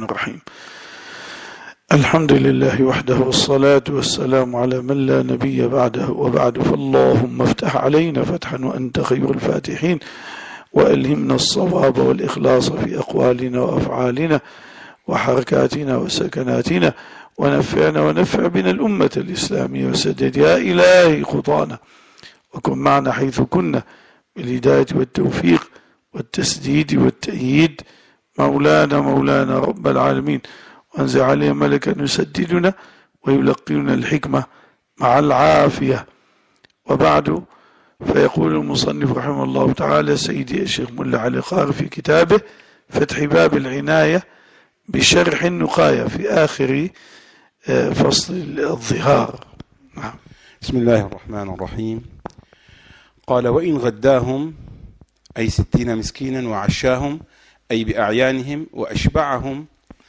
الرحمن الرحيم. الحمد لله وحده، والصلاة والسلام على من لا نبي بعده، وبعد، فاللهم افتح علينا فتحا وأنت خير الفاتحين، وألهمنا الصواب والإخلاص في أقوالنا وأفعالنا وحركاتنا وسكناتنا، ونفعنا ونفع بنا الأمة الإسلامية، وسدد يا إلهي خطانا، وكن معنا حيث كنا بالهداية والتوفيق والتسديد والتأييد، مولانا رب العالمين، وانزل عليه ملكا يسددنا ويلقينا الحكمة مع العافية. وبعد، فيقول المصنف رحمه الله تعالى سيدي الشيخ ملا علي قار في كتابه فتح باب العناية بشرح النقاية في آخر فصل الظهار. نعم. بسم الله الرحمن الرحيم. قال: وإن غداهم أي 60 مسكينا، وعشاهم أي بأعيانهم، وأشبعهم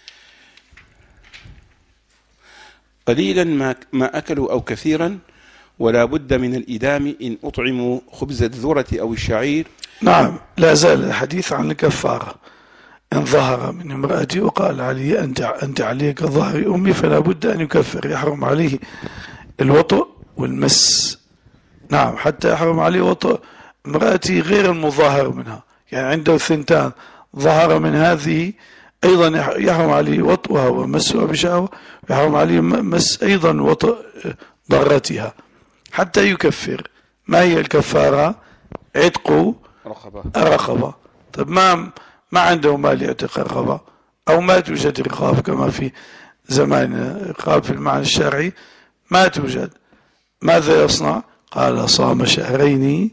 قليلا ما أكلوا أو كثيرا، ولا بد من الإدام إن أطعموا خبز الذرة أو الشعير. نعم، لا زال الحديث عن الكفارة. إن ظهر من امرأتي وقال علي أنت عليك ظهر أمي، فلا بد أن يكفر، يحرم عليه الوطء والمس. نعم، حتى يحرم عليه وطء امرأتي غير المظاهر منها، يعني عنده ثنتان ظهر من هذه، أيضا يحرم عليه وطئها ومسها بشهوة، ويحرم عليه مس أيضا وطئ ضرتها حتى يكفر. ما هي الكفارة؟ عتق رقبة. طب ما عنده مال يعتق رقبة، أو ما توجد رقاب كما في زمان رقاب في المعنى الشرعي ما توجد، ماذا يصنع؟ قال: صام شهرين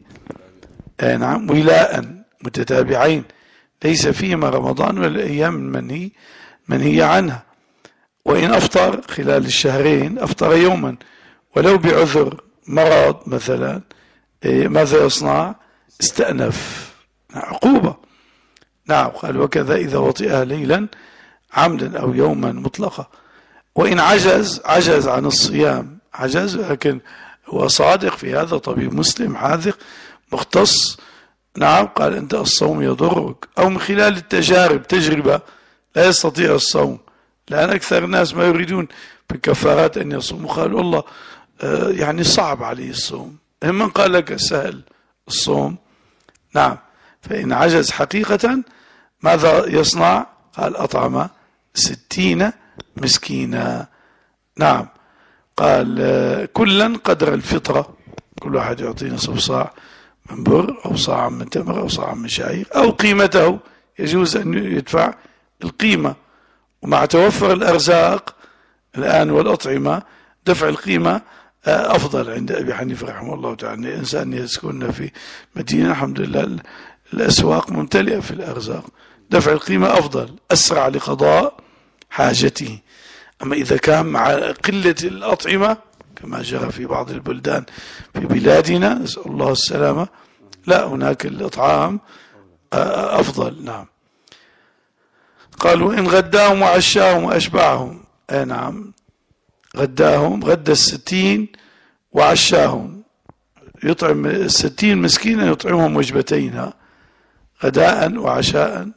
نعم ولاء متتابعين ليس فيهما رمضان والأيام منهي عنها. وإن أفطر خلال الشهرين أفطر يوما ولو بعذر مرض مثلا، ماذا يصنع؟ استأنف، عقوبة. نعم. قال: وكذا إذا وطئها ليلا عمدا أو يوما مطلقا. وإن عجز عن الصيام، عجز لكن هو صادق في هذا، طبيب مسلم حاذق مختص، نعم، قال: أنت الصوم يضرك، أو من خلال التجارب، تجربة لا يستطيع الصوم، لأن أكثر الناس ما يريدون بالكفارات أن يصوموا، قالوا الله يعني صعب عليه الصوم، من قال لك سهل الصوم؟ نعم. فإن عجز حقيقة ماذا يصنع؟ قال: أطعم 60 مسكينا. نعم. قال: كلا قدر الفطرة، كل واحد يعطي نصف صاع من بر، أو صاع من تمر، أو صاع من شعير، أو قيمته، يجوز أن يدفع القيمة. ومع توفر الأرزاق الآن والأطعمة، دفع القيمة أفضل عند أبي حنيفة رحمه الله تعالى. الإنسان يسكن في مدينة الحمد لله الأسواق ممتلئة في الأرزاق، دفع القيمة أفضل، أسرع لقضاء حاجته. أما إذا كان مع قلة الأطعمة كما جرى في بعض البلدان في بلادنا، نسأل الله السلامة، لا، هناك الإطعام أفضل. نعم. قالوا: إن غداهم وعشاهم وأشبعهم. نعم، غداهم، غدا 60 وعشاهم، يطعم 60 مسكينا، يطعمهم وجبتين، غداء وعشاء،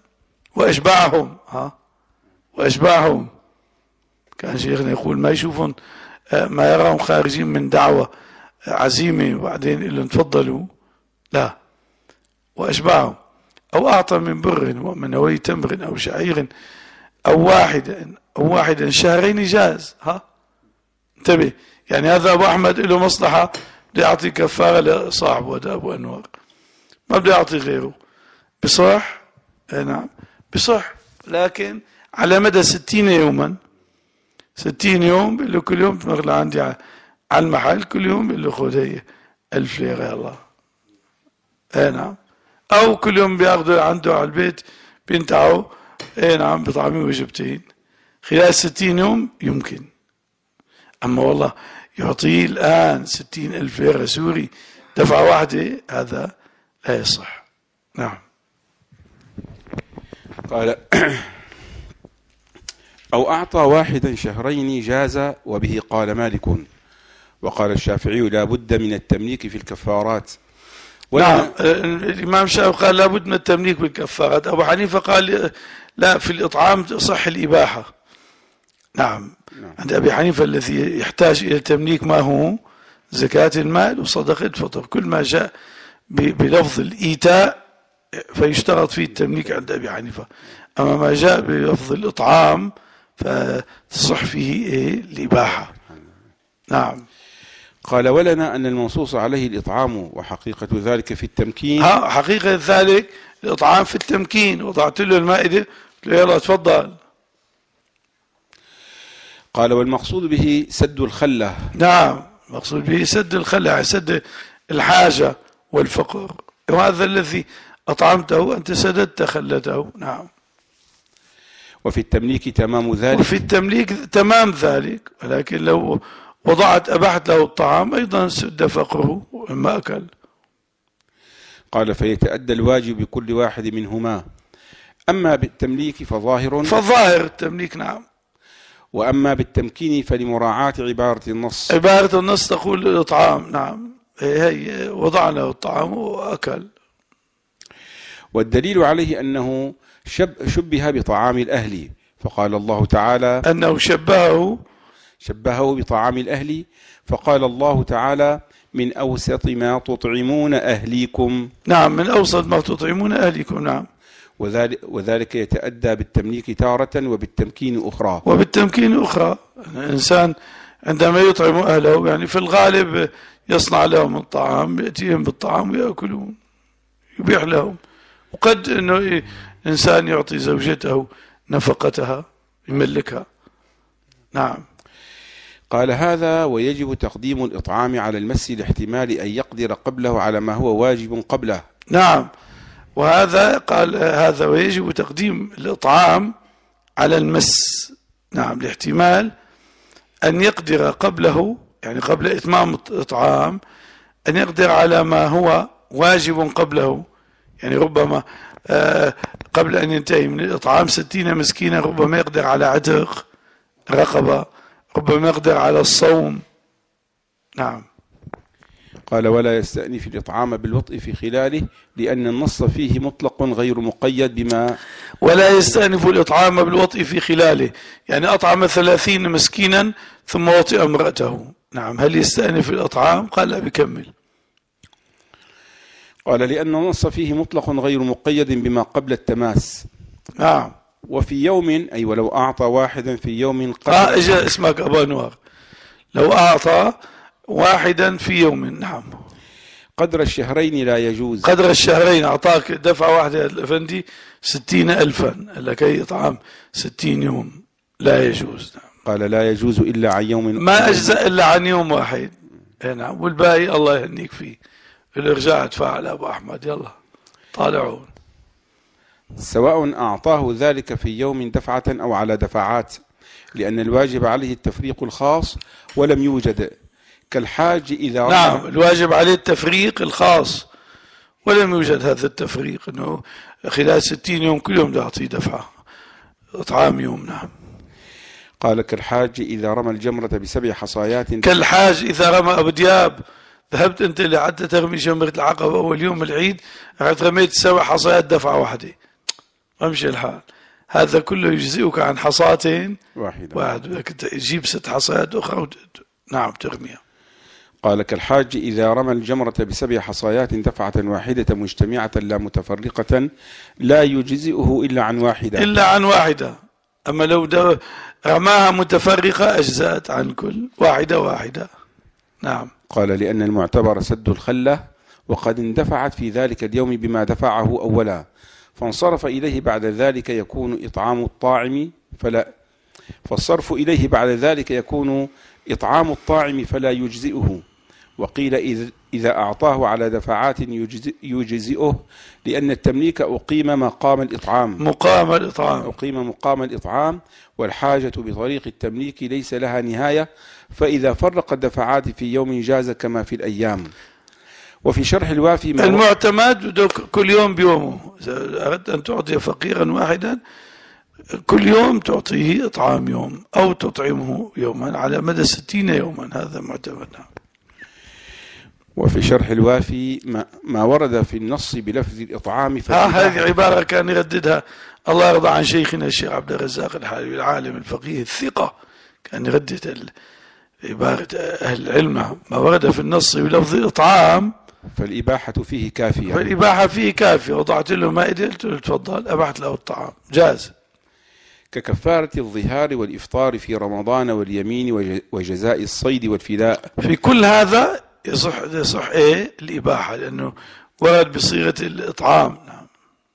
وأشبعهم. كان شيخنا يقول ما يشوفون، ما يراهم خارجين من دعوة عزيمة وبعدين اللي تفضلوا، لا، وأشبعهم. أو أعطى من بر ومنوي تمر أو شعير أو واحدا شهرين جاز. انتبه، يعني هذا أبو أحمد له مصلحة، بده يعطي كفارة لصاحبه، هذا أبو أنوار ما بده يعطي غيره، بصح. نعم بصح، لكن على مدى 60 يوما، 60 يوم بيقول له كل يوم تمر لعندي على المحل، كل يوم بيقول له خذ هي 1000 ليرة يا الله. نعم. أو كل يوم بياخذوا عنده على البيت بينتعوا، نعم، بطعمين وجبتين خلال 60 يوم يمكن. أما والله يعطيه الآن 60,000 ليرة سوري دفعة واحدة، هذا لا يصح. نعم. قال: أو أعطى واحدا شهرين جاز، وبه قال مالك. وقال الشافعي: لا بد من التمليك في الكفارات، نعم. الإمام الشافعي قال لابد من التمليك بالكفارات. أبو حنيفة قال لا، في الإطعام تصح الإباحة. نعم. عند أبي حنيفة الذي يحتاج إلى التمليك ما هو زكاة المال وصدقة الفطر، كل ما جاء بلفظ الإيتاء فيشترط فيه التمليك عند أبي حنيفة. أما ما جاء بلفظ الإطعام فتصح فيه الإباحة. نعم. قال ولنا أن المنصوص عليه الإطعام، وحقيقة ذلك في التمكين. حقيقة ذلك الإطعام في التمكين. وضعت له المائدة يلا تفضل. قال والمقصود به سد الخلة. نعم، المقصود به سد الخلة، سد الحاجة والفقر، وهذا الذي أطعمته أنت سددت خلته. نعم. وفي التمليك تمام ذلك. وفي التمليك تمام ذلك، ولكن لو أباحت له الطعام أيضا سد فقره وما أكل. قال فيتأدى الواجب بكل واحد منهما. أما بالتمليك فظاهر التمليك. نعم. وأما بالتمكين فلمراعاة عبارة النص. عبارة النص تقول الإطعام. نعم. هي وضع له الطعام وأكل. والدليل عليه أنه شبه بطعام الأهل، فقال الله تعالى أنه شبهه بطعام الأهل، فقال الله تعالى من أوسط ما تطعمون أهليكم. نعم، من أوسط ما تطعمون أهليكم. نعم. وذلك يتأدى بالتمليك تارة وبالتمكين أخرى. الإنسان عندما يطعم أهله يعني في الغالب يصنع لهم الطعام، يأتيهم بالطعام ويأكلون، يبيع لهم. وقد أنه إنسان يعطي زوجته نفقتها يملكها. نعم. قال هذا ويجب تقديم الإطعام على المس لاحتمال أن يقدر قبله على ما هو واجب قبله. نعم. وهذا قال هذا ويجب تقديم الإطعام على المس. نعم، لاحتمال أن يقدر قبله، يعني قبل إتمام الإطعام أن يقدر على ما هو واجب قبله. يعني ربما قبل أن ينتهي من الإطعام 60 مسكينا ربما يقدر على عتق رقبة، ربما يقدر على الصوم. نعم. قال ولا يستأنف الإطعام بالوطء في خلاله لأن النص فيه مطلق غير مقيد بما. ولا يستأنف الإطعام بالوطء في خلاله، يعني أطعم 30 مسكينا ثم وطئ امرأته. نعم. هل يستأنف الإطعام؟ قال لا، بكمل. قال لأن النص فيه مطلق غير مقيد بما قبل التماس. نعم. وفي يوم أي ولو أعطى واحدا في يوم إجا اسمك أبا أنوار، لو أعطى واحدا في يوم. نعم. قدر الشهرين لا يجوز. قدر الشهرين أعطاك دفعة واحدة يا الأفندي 60,000 لكي إطعام 60 يوم، لا يجوز. نعم. قال لا يجوز إلا عن يوم، ما أجزأ إلا عن يوم واحد. نعم. والباقي الله يهنيك فيه، الإرجاع تفاعل أبو أحمد. يلا طالعون. سواء أعطاه ذلك في يوم دفعة أو على دفعات، لأن الواجب عليه التفريق الخاص ولم يوجد، كالحاج إذا نعم. الواجب عليه التفريق الخاص ولم يوجد هذا التفريق، أنه خلال 60 يوم كل يوم يعطي دفعة إطعام يوم. نعم. قال كالحاج إذا رمى الجمرة ب7 حصايات. كالحاج إذا رمى أبو دياب، ذهبت أنت لحتى ترمي جمرة العقبة أول يوم العيد، رميت 7 حصيات دفعة واحدة، أمشي الحال. هذا كله يجزئك عن حصاتين واحد، بدك تجيب 6 حصيات أخرى. نعم، ترميها. قال كالحاج إذا رمى الجمرة ب7 حصايات دفعة واحدة مجتمعة لا متفرقة لا يجزئه إلا عن واحدة. أما لو رماها متفرقة أجزأت عن كل واحدة. نعم. قال لأن المعتبر سد الخلة، وقد اندفعت في ذلك اليوم بما دفعه أولا، فانصرف إليه بعد ذلك يكون إطعام الطاعم فالصرف إليه بعد ذلك يكون إطعام الطاعم فلا يجزئه. وقيل إذا أعطاه على دفعات يجزئه، لأن التمليك أقيم مقام الإطعام، والحاجة بطريق التمليك ليس لها نهاية، فإذا فرق الدفعات في يوم جاز كما في الأيام. وفي شرح الوافي المعتمد كل يوم بيومه. إذا أردت أن تعطي فقيرا واحدا كل يوم تعطيه إطعام يوم أو تطعمه يوما على مدى 60 يوما، هذا معتمد. وفي شرح الوافي ما ورد في النص بلفظ الإطعام هذه عبارة كان يرددها، الله يرضى عن شيخنا الشيخ عبد الرزاق الحالبي العالم الفقيه الثقة، كان يردد عبارة أهل العلم ما ورد في النص بلفظ الإطعام فالإباحة فيه كافية. فالإباحة فيه كافية، وضعت له مائدة قلت له تفضل أبحت له الطعام جاز. ككفارة الظهار والإفطار في رمضان واليمين وجزاء الصيد والفداء. في كل هذا يصح إيه الإباحة، لأنه ورد بصيغة الإطعام. نعم.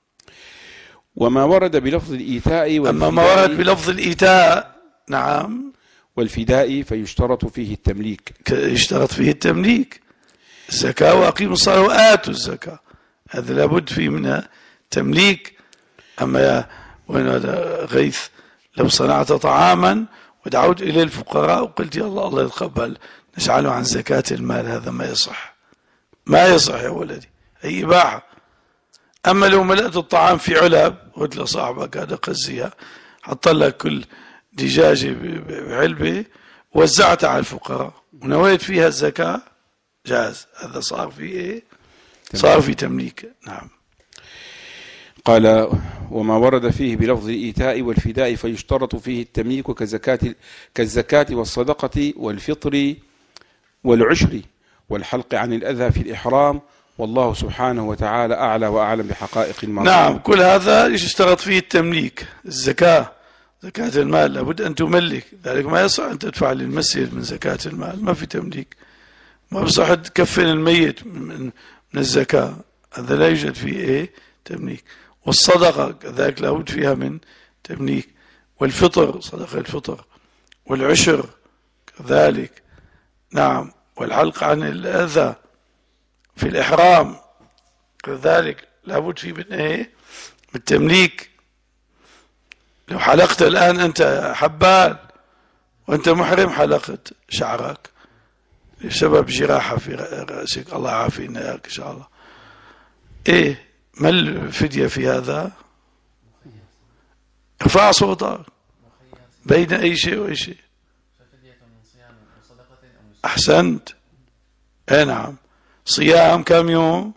وما ورد بلفظ الإيتاء والفداء، أما ما ورد بلفظ الإيتاء نعم والفداء فيشترط فيه التمليك. يشترط فيه التمليك. الزكاة وأقيموا الصلاة وآتوا الزكاة، هذا لابد فيه منها تمليك. أما وين هذا غيث لو صنعت طعاما ودعوت إليه الفقراء وقلت يا الله الله يتقبل نجعله عن زكاة المال، هذا ما يصح، ما يصح يا ولدي، هي إباحة. أما لو ملأت الطعام في علب قلت لصاحبك هذا قزيها، حط لك كل دجاجة بعلبة وزعتها على الفقراء ونويت فيها الزكاة جاز، هذا صار في إيه؟ صار في تمليك. نعم. قال وما ورد فيه بلفظ الإيتاء والفداء فيشترط فيه التمليك كالزكاة والصدقة والفطر والعشر والحلق عن الأذى في الإحرام، والله سبحانه وتعالى أعلى وأعلم بحقائق المال. نعم، كل هذا يشترط فيه التمليك. الزكاة زكاة المال لابد أن تملك، ذلك ما يصح أن تدفع للمسجد من زكاة المال، ما في تمليك. ما بصح تكفن الميت من الزكاة، هذا لا يوجد فيه إيه تمليك. والصدقة كذلك لابد فيها من تمليك، والفطر صدقة الفطر، والعشر كذلك. نعم. والحلق عن الأذى في الإحرام كذلك لابد فيه من إيه من تمليك. لو حلقت الآن أنت حبال وأنت محرم، حلقت شعرك بسبب جراحة في رأسك، الله يعافينا إياك إن شاء الله، إيه ما الفدية في هذا؟ ارفع صوتك بين أي شيء وأي شيء. أحسنت. أي نعم. صيام كم يوم؟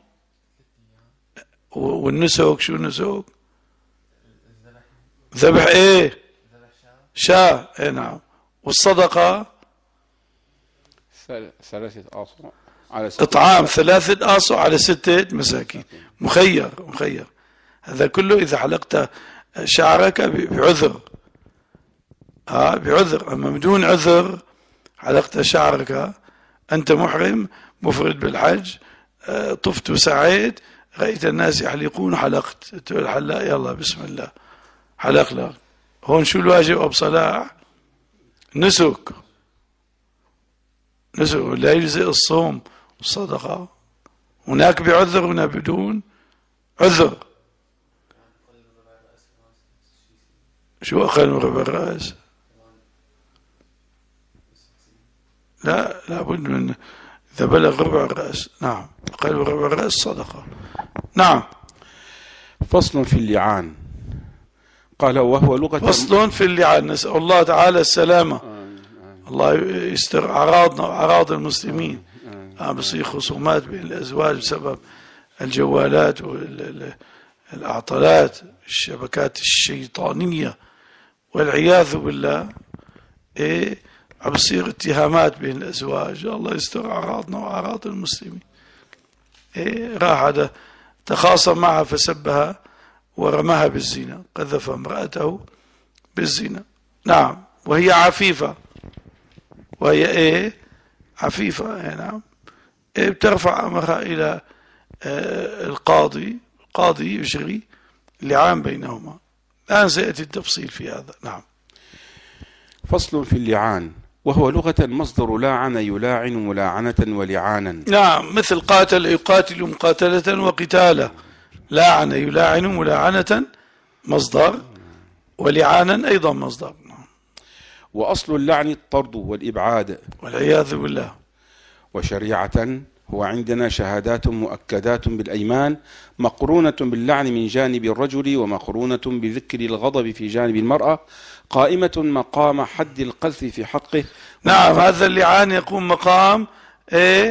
والنسك شو النسك؟ ذبح إيه؟ شاة. أي نعم. والصدقة 3 آصع على 6 إطعام 3 آصع على 6 مساكين. مخير. هذا كله إذا حلقت شعرك بعذر، بعذر. أما بدون عذر حلقت شعرك أنت محرم مفرد بالحج، طفت وسعيت رأيت الناس يحلقون حلقت، تقول الحلاق يلا بسم الله حلق لك. هون شو الواجب أبو صلاح؟ نسك لا يجزئ الصوم والصدقة. هناك بعذر هنا بدون عذر. شو أقل من ربع الرأس؟ لا لابد من إذا بلغ ربع الرأس. نعم. أقل من ربع الرأس صدقة. نعم. فصل في اللعان. قال وهو لغة. فصل في اللعان، نسأل الله تعالى السلامة. الله يستر أعراضنا وأعراض المسلمين. بصير خصومات بين الأزواج بسبب الجوالات والأعطالات الشبكات الشيطانية والعياذ بالله. إيه بصير اتهامات بين الأزواج، الله يستر أعراضنا وأعراض المسلمين. إيه راح هذا تخاصم معها فسبها ورماها بالزنا، قذف امرأته بالزنا. نعم. وهي عفيفة، وهي إيه عفيفة. نعم. إيه بترفع أمرها إلى القاضي يجري اللعان بينهما. الآن سيأتي التفصيل في هذا. نعم. فصل في اللعان. وهو لغة مصدر لاعن يلاعن ملاعنة ولعانا. نعم. مثل قاتل يقاتل مقاتلة وقتالة، لاعن يلاعن ملاعنة مصدر، ولعانا أيضا مصدر. وأصل اللعن الطرد والإبعاد والعياذ بالله. وشريعة هو عندنا شهادات مؤكدات بالأيمان مقرونة باللعن من جانب الرجل، ومقرونة بذكر الغضب في جانب المرأة، قائمة مقام حد القذف في حقه. نعم. هذا اللعان يقوم مقام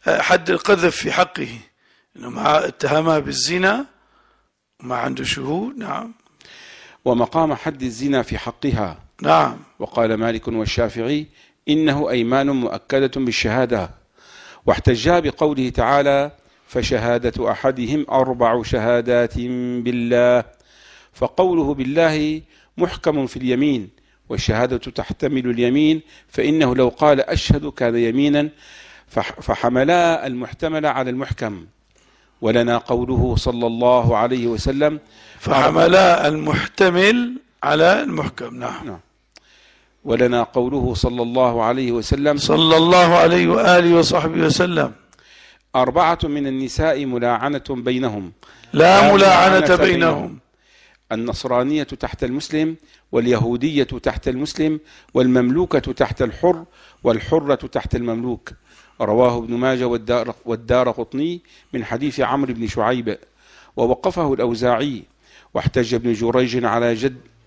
حد القذف في حقه، إنه مع اتهمها بالزنا وما عنده شهود. نعم. ومقام حد الزنا في حقها. نعم. وقال مالك والشافعي إنه أيمان مؤكدة بالشهادة، واحتجا بقوله تعالى فشهادة أحدهم 4 شهادات بالله، فقوله بالله محكم في اليمين، والشهادة تحتمل اليمين، فإنه لو قال أشهد كان يمينا، فحملا المحتمل على المحكم. ولنا قوله صلى الله عليه وسلم فحملا المحتمل على المحكم. نعم. ولنا قوله صلى الله عليه وسلم صلى الله عليه وآله وصحبه وسلم 4 من النساء ملاعنة بينهم لا ملاعنة بينهم. النصرانية تحت المسلم، واليهودية تحت المسلم، والمملوكة تحت الحر، والحرة تحت المملوك. رواه ابن ماجه والدارقطني من حديث عمرو بن شعيب، ووقفه الأوزاعي. واحتج ابن جريج على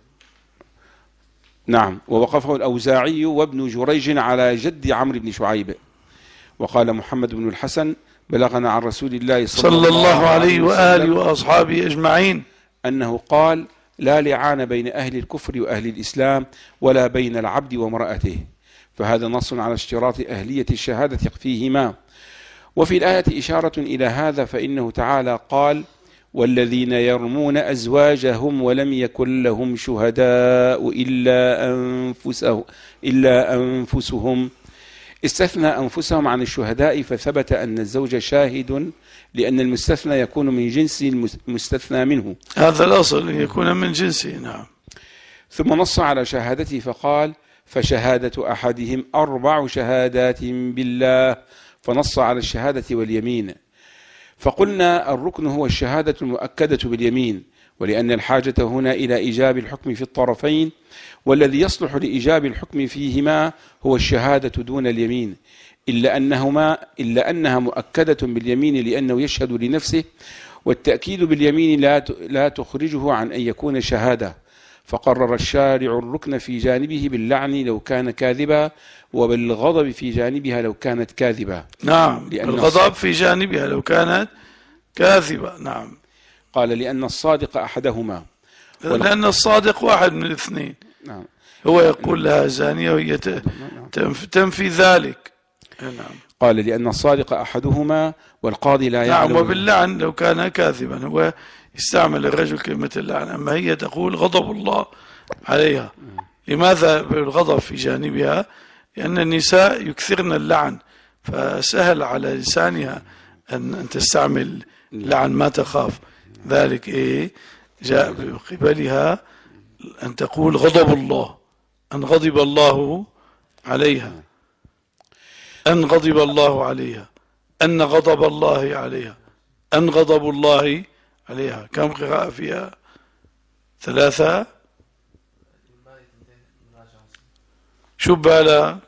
ووقفه الأوزاعي وابن جريج على جد عمرو بن شعيب. وقال محمد بن الحسن بلغنا عن رسول الله صلى الله عليه وآله وأصحابه أجمعين أنه قال لا لعان بين أهل الكفر وأهل الإسلام، ولا بين العبد وامرأته. فهذا نص على اشتراط أهلية الشهادة فيهما. وفي الآية إشارة إلى هذا، فإنه تعالى قال والذين يرمون أزواجهم ولم يكن لهم شهداء إلا أنفسهم، استثنى أنفسهم عن الشهداء، فثبت أن الزوج شاهد، لأن المستثنى يكون من جنس المستثنى منه. هذا الأصل يكون من جنسه. نعم. ثم نص على شهادته فقال فشهادة أحدهم 4 شهادات بالله، فنص على الشهادة واليمين. فقلنا الركن هو الشهادة المؤكدة باليمين، ولأن الحاجة هنا إلى إيجاب الحكم في الطرفين، والذي يصلح لإيجاب الحكم فيهما هو الشهادة دون اليمين، إلا أنها مؤكدة باليمين لأنه يشهد لنفسه، والتأكيد باليمين لا تخرجه عن أن يكون شهادة. فقرر الشارع الركن في جانبه باللعن لو كان كاذبا، وبالغضب في جانبها لو كانت كاذبة. نعم. الغضب في جانبها لو كانت كاذبة. نعم. قال لأن الصادق أحدهما، لأن الصادق واحد من الاثنين. نعم. هو يقول لها زانية وهي تنفي ذلك. نعم. قال لأن الصادق أحدهما والقاضي لا يعلم. نعم. وباللعن لو كان كاذبا، هو يستعمل الرجل كلمة اللعن، أما هي تقول غضب الله عليها. لماذا الغضب في جانبها؟ لأن النساء يكثرن اللعن، فسهل على لسانها أن تستعمل لعن ما تخاف. ذلك جاء بقبلها أن تقول غضب الله، أن غضب الله عليها، أن غضب الله عليها، أن غضب الله عليها، أن غضب الله عليها. كم قراءة فيها؟ 3. شو بالك؟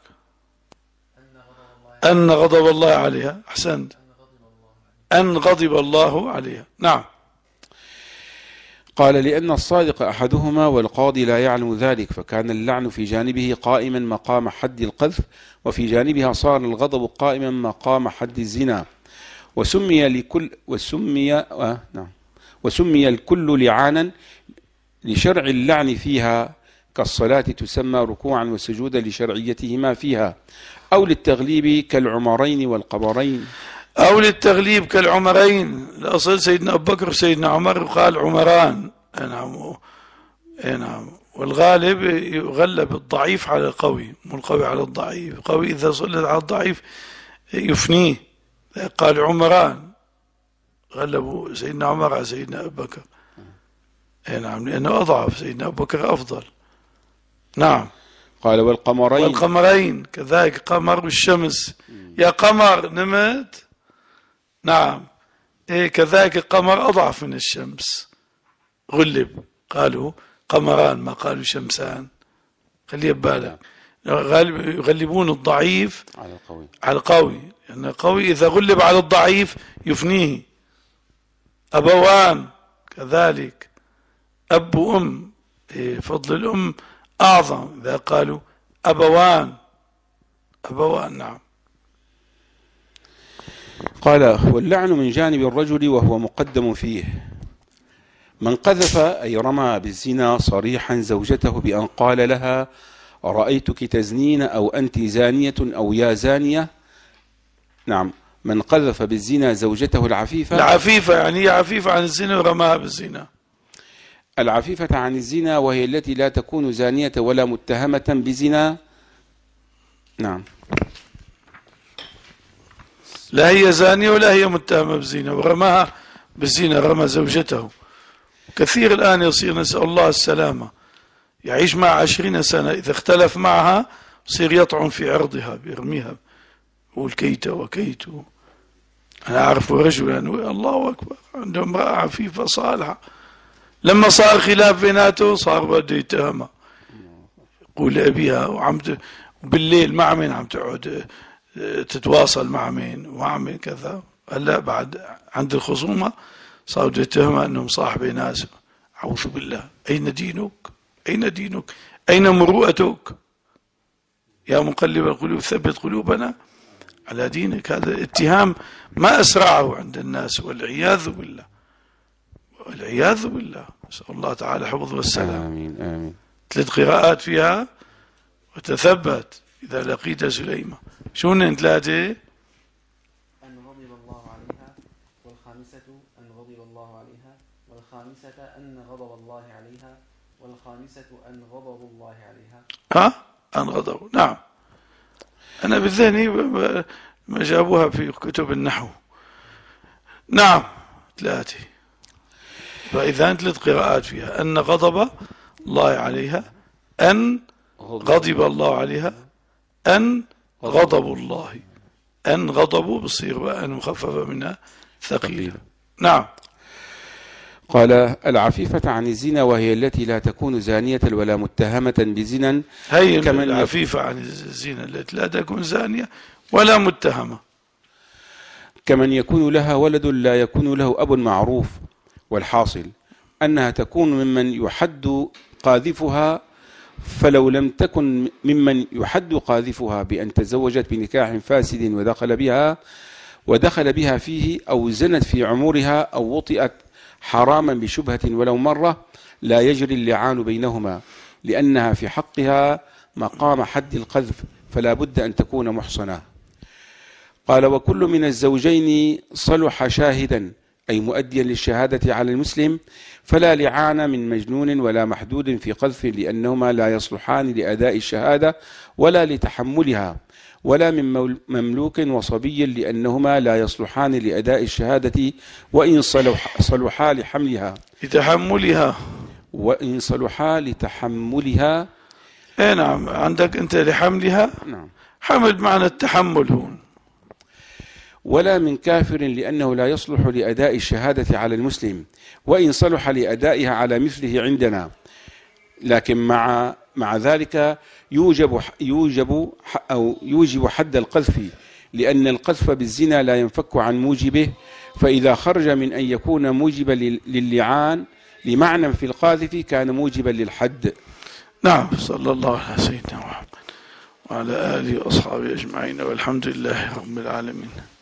أن غضب الله عليها. أحسنت. أن غضب الله عليها. نعم. قال لأن الصادق أحدهما والقاضي لا يعلم ذلك، فكان اللعن في جانبه قائما مقام حد القذف، وفي جانبها صار الغضب قائما مقام حد الزنا. وسمي الكل لعانا لشرع اللعن فيها، كالصلاة تسمى ركوعا وسجودا لشرعيتهما فيها، أو للتغليب كالعمرين والقبرين. أو للتغليب كالعمرين. الأصل سيدنا أبو بكر وسيدنا عمر قال عمران. نعم. والغالب يغلب الضعيف على القوي، مو القوي على الضعيف. القوي إذا صلت على الضعيف يفنيه. قال عمران، غلبوا سيدنا عمر على سيدنا أبو بكر. نعم. لأنه أضعف، سيدنا أبو بكر أفضل. نعم. قال والقمرين كذلك، قمر والشمس. يا قمر نمت. نعم. كذلك القمر أضعف من الشمس، غلب. قالوا قمران ما قالوا شمسان. خليه ببالك، يغلبون الضعيف على القوي، لأن القوي إذا غلب على الضعيف يفنيه. أبوان كذلك، أب وأم، فضل الأم أعظم إذا قالوا أبوان. نعم. قال: واللعن من جانب الرجل وهو مقدم فيه. من قذف أي رمى بالزنا صريحا زوجته بأن قال لها: رأيتك تزنين، أو أنت زانية، أو يا زانية. نعم، من قذف بالزنا زوجته العفيفة يعني هي عفيفة عن الزنا ورماها بالزنا. العفيفة عن الزنا وهي التي لا تكون زانية ولا متهمة بزنا. نعم، لا هي زانية ولا هي متهمة بزنا، ورماها بالزنا، رمى زوجته. كثير الآن يصير، نسأل الله السلامة، يعيش مع 20 سنة، إذا اختلف معها يصير يطعن في عرضها، بيرميها، يقول كيت وكيت. أنا أعرف رجلا، الله أكبر، عنده امرأة عفيفة صالحة، لما صار خلاف بيناته صار بده يتهمها، يقول لأبيها وبالليل مع مين عم تقعد تتواصل، مع مين ومع مين كذا. هلا بعد عند الخصومة صار بده يتهمها أنهم صاحبي ناس. أعوذ بالله، أين دينك؟ أين دينك؟ أين مروءتك؟ يا مقلب القلوب ثبت قلوبنا على دينك. هذا اتهام ما أسرعه عند الناس، والعياذ بالله، والعياذ بالله، نسأل الله تعالى حفظه والسلام. آمين آمين. 3 قراءات فيها: وتثبت إذا لقيت سليمة. شو هن 3؟ أن غضب الله عليها، والخامسة أن غضب الله عليها، والخامسة أن غضب الله عليها، والخامسة أن غضب الله عليها. أن غضب. نعم، أنا بالذهني ما جابوها في كتب النحو. نعم، 3. فإذا 3 قراءات فيها: أن غضب الله عليها، أن غضب الله عليها، أن غضب الله. أن غضبوا بصير وأن مخففة منها ثقيلة. نعم. قال: العفيفة عن الزنا وهي التي لا تكون زانية ولا متهمة بزنا. هي العفيفة عن الزنا التي لا تكون زانية ولا متهمة. كمن يكون لها ولد لا يكون له أب معروف. والحاصل أنها تكون ممن يحد قاذفها، فلو لم تكن ممن يحد قاذفها بأن تزوجت بنكاح فاسد ودخل بها فيه، أو زنت في عمرها، أو وطئت حراما بشبهة ولو مرة، لا يجري اللعان بينهما، لأنها في حقها مقام حد القذف، فلا بد أن تكون محصنة. قال: وكل من الزوجين صلح شاهدا، أي مؤديا للشهادة على المسلم، فلا لعان من مجنون ولا محدود في قذف، لأنهما لا يصلحان لأداء الشهادة ولا لتحملها، ولا من مملوك وصبي، لأنهما لا يصلحان لأداء الشهادة وإن صلحا لحملها. وإن صلحا لتحملها. نعم، عندك أنت لحملها. نعم. حمل معنى التحمل هون. ولا من كافر، لأنه لا يصلح لأداء الشهادة على المسلم، وإن صلح لأدائها على مثله عندنا، لكن مع ذلك يوجب حد القذف، لأن القذف بالزنا لا ينفك عن موجبه، فإذا خرج من أن يكون موجبا للعان لمعنى في القاذف كان موجبا للحد. نعم. صلى الله على سيدنا محمد وعلى آله وأصحابه أجمعين، والحمد لله رب العالمين.